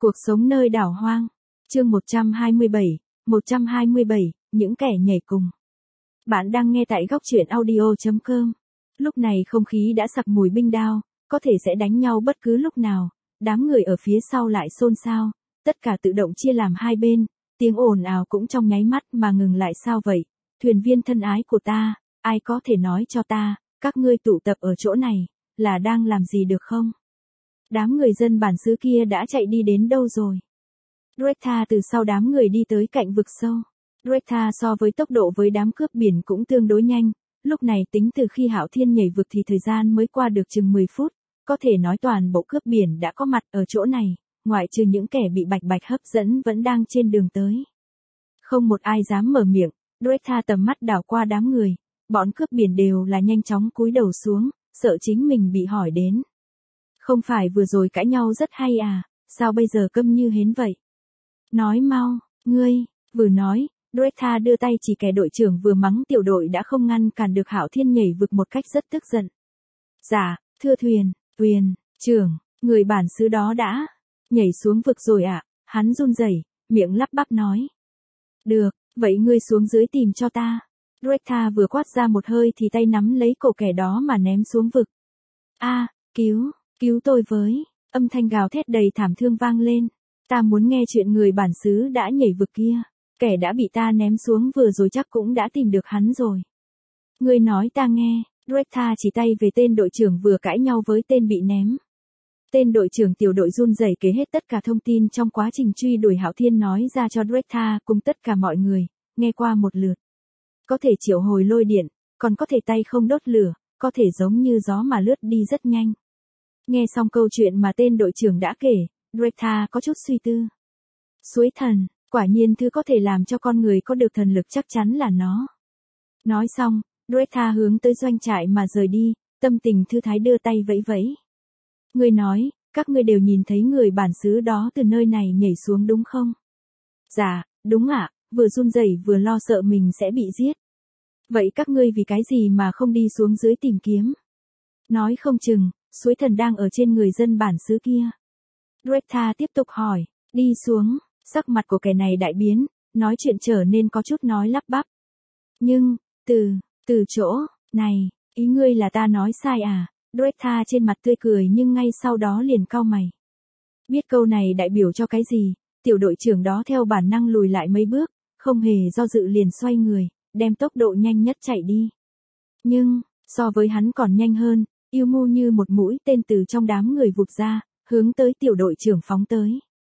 Cuộc sống nơi đảo hoang. Chương 127, những kẻ nhảy cùng. Bạn đang nghe tại góc truyện audio.com. Lúc này không khí đã sặc mùi binh đao, có thể sẽ đánh nhau bất cứ lúc nào. Đám người ở phía sau lại xôn xao, tất cả tự động chia làm hai bên, tiếng ồn ào cũng trong nháy mắt mà ngừng lại. Sao vậy? Thuyền viên thân ái của ta, ai có thể nói cho ta, các ngươi tụ tập ở chỗ này, là đang làm gì được không? Đám người dân bản xứ kia đã chạy đi đến đâu rồi? Greta từ sau đám người đi tới cạnh vực sâu. Greta so với tốc độ với đám cướp biển cũng tương đối nhanh, lúc này tính từ khi Hạo Thiên nhảy vực thì thời gian mới qua được chừng 10 phút, có thể nói toàn bộ cướp biển đã có mặt ở chỗ này, ngoại trừ những kẻ bị bạch bạch hấp dẫn vẫn đang trên đường tới. Không một ai dám mở miệng, Greta tầm mắt đảo qua đám người, bọn cướp biển đều là nhanh chóng cúi đầu xuống, sợ chính mình bị hỏi đến. Không phải vừa rồi cãi nhau rất hay à, sao bây giờ câm như hến vậy? Nói mau, ngươi, vừa nói, Greta đưa tay chỉ kẻ đội trưởng vừa mắng tiểu đội đã không ngăn cản được Hạo Thiên nhảy vực một cách rất tức giận. Dạ, thưa thuyền trưởng, người bản xứ đó đã nhảy xuống vực rồi ạ, hắn run rẩy, miệng lắp bắp nói. Được, vậy ngươi xuống dưới tìm cho ta. Greta vừa quát ra một hơi thì tay nắm lấy cổ kẻ đó mà ném xuống vực. A, cứu tôi với, âm thanh gào thét đầy thảm thương vang lên. Ta muốn nghe chuyện người bản xứ đã nhảy vực kia, kẻ đã bị ta ném xuống vừa rồi chắc cũng đã tìm được hắn rồi. Ngươi nói ta nghe, Greta chỉ tay về tên đội trưởng vừa cãi nhau với tên bị ném. Tên đội trưởng tiểu đội run rẩy kể hết tất cả thông tin trong quá trình truy đuổi Hạo Thiên nói ra cho Greta cùng tất cả mọi người, nghe qua một lượt. Có thể triệu hồi lôi điện, còn có thể tay không đốt lửa, có thể giống như gió mà lướt đi rất nhanh. Nghe xong câu chuyện mà tên đội trưởng đã kể, Greta có chút suy tư. Suối thần, quả nhiên thứ có thể làm cho con người có được thần lực chắc chắn là nó. Nói xong, Greta hướng tới doanh trại mà rời đi, tâm tình thư thái đưa tay vẫy vẫy. Ngươi nói, các ngươi đều nhìn thấy người bản xứ đó từ nơi này nhảy xuống đúng không? Dạ, đúng ạ, vừa run rẩy vừa lo sợ mình sẽ bị giết. Vậy các ngươi vì cái gì mà không đi xuống dưới tìm kiếm? Nói không chừng, suối thần đang ở trên người dân bản xứ kia. Greta tiếp tục hỏi, đi xuống, sắc mặt của kẻ này đại biến, nói chuyện trở nên có chút nói lắp bắp. Nhưng, từ chỗ này, ý ngươi là ta nói sai à? Greta trên mặt tươi cười nhưng ngay sau đó liền cau mày. Biết câu này đại biểu cho cái gì, tiểu đội trưởng đó theo bản năng lùi lại mấy bước, không hề do dự liền xoay người, đem tốc độ nhanh nhất chạy đi. Nhưng, so với hắn còn nhanh hơn, Yêu Mu như một mũi tên từ trong đám người vụt ra, hướng tới tiểu đội trưởng phóng tới.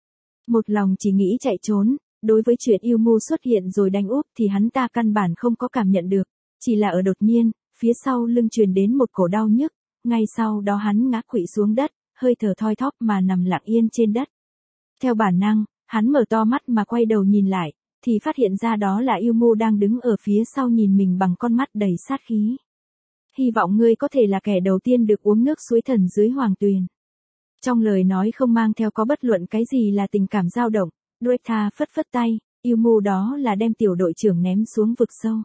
Một lòng chỉ nghĩ chạy trốn, đối với chuyện Yêu Mu xuất hiện rồi đánh úp thì hắn ta căn bản không có cảm nhận được, chỉ là ở đột nhiên, phía sau lưng truyền đến một cổ đau nhức, ngay sau đó hắn ngã quỵ xuống đất, hơi thở thoi thóp mà nằm lặng yên trên đất. Theo bản năng, hắn mở to mắt mà quay đầu nhìn lại, thì phát hiện ra đó là Yêu Mu đang đứng ở phía sau nhìn mình bằng con mắt đầy sát khí. Hy vọng ngươi có thể là kẻ đầu tiên được uống nước suối thần dưới hoàng tuyền. Trong lời nói không mang theo có bất luận cái gì là tình cảm dao động, Greta phất phất tay, Yêu Mu đó là đem tiểu đội trưởng ném xuống vực sâu.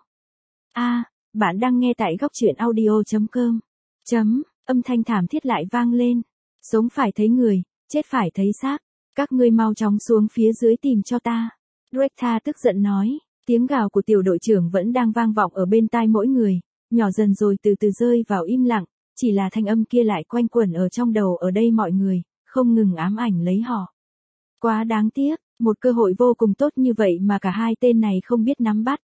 Bạn đang nghe tại góc truyện audio.com. Âm thanh thảm thiết lại vang lên. Sống phải thấy người, chết phải thấy xác. Các ngươi mau chóng xuống phía dưới tìm cho ta. Greta tức giận nói, tiếng gào của tiểu đội trưởng vẫn đang vang vọng ở bên tai mỗi người, nhỏ dần rồi từ từ rơi vào im lặng, chỉ là thanh âm kia lại quanh quẩn ở trong đầu ở đây mọi người, không ngừng ám ảnh lấy họ. Quá đáng tiếc, một cơ hội vô cùng tốt như vậy mà cả hai tên này không biết nắm bắt.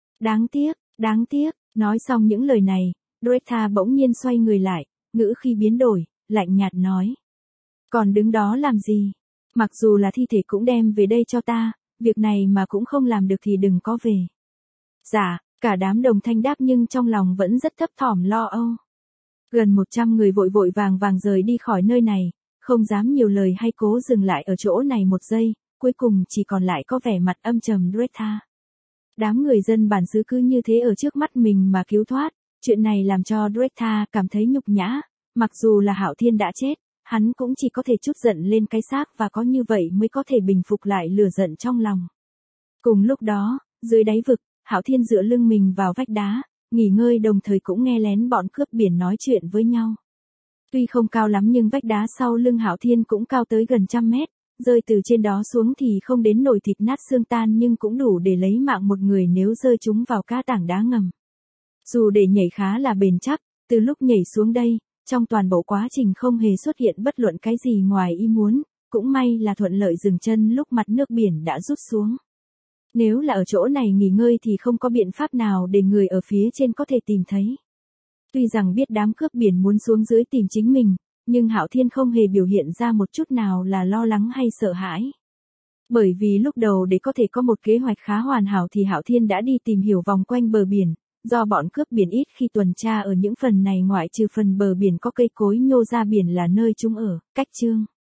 Đáng tiếc, nói xong những lời này, Greta bỗng nhiên xoay người lại, ngữ khi biến đổi, lạnh nhạt nói. Còn đứng đó làm gì? Mặc dù là thi thể cũng đem về đây cho ta, việc này mà cũng không làm được thì đừng có về. Dạ, cả đám đồng thanh đáp nhưng trong lòng vẫn rất thấp thỏm lo âu. Gần 100 người vội vội vàng vàng rời đi khỏi nơi này, không dám nhiều lời hay cố dừng lại ở chỗ này một giây, cuối cùng chỉ còn lại có vẻ mặt âm trầm Greta. Đám người dân bản xứ cứ như thế ở trước mắt mình mà cứu thoát, chuyện này làm cho Greta cảm thấy nhục nhã, mặc dù là Hạo Thiên đã chết, hắn cũng chỉ có thể trút giận lên cái xác và có như vậy mới có thể bình phục lại lửa giận trong lòng. Cùng lúc đó, dưới đáy vực, Hạo Thiên dựa lưng mình vào vách đá, nghỉ ngơi đồng thời cũng nghe lén bọn cướp biển nói chuyện với nhau. Tuy không cao lắm nhưng vách đá sau lưng Hạo Thiên cũng cao tới gần 100 mét, rơi từ trên đó xuống thì không đến nổi thịt nát xương tan nhưng cũng đủ để lấy mạng một người nếu rơi chúng vào các tảng đá ngầm. Dù để nhảy khá là bền chắc, từ lúc nhảy xuống đây, trong toàn bộ quá trình không hề xuất hiện bất luận cái gì ngoài ý muốn, cũng may là thuận lợi dừng chân lúc mặt nước biển đã rút xuống. Nếu là ở chỗ này nghỉ ngơi thì không có biện pháp nào để người ở phía trên có thể tìm thấy. Tuy rằng biết đám cướp biển muốn xuống dưới tìm chính mình, nhưng Hạo Thiên không hề biểu hiện ra một chút nào là lo lắng hay sợ hãi. Bởi vì lúc đầu để có thể có một kế hoạch khá hoàn hảo thì Hạo Thiên đã đi tìm hiểu vòng quanh bờ biển, do bọn cướp biển ít khi tuần tra ở những phần này ngoại trừ phần bờ biển có cây cối nhô ra biển là nơi chúng ở, cách chương.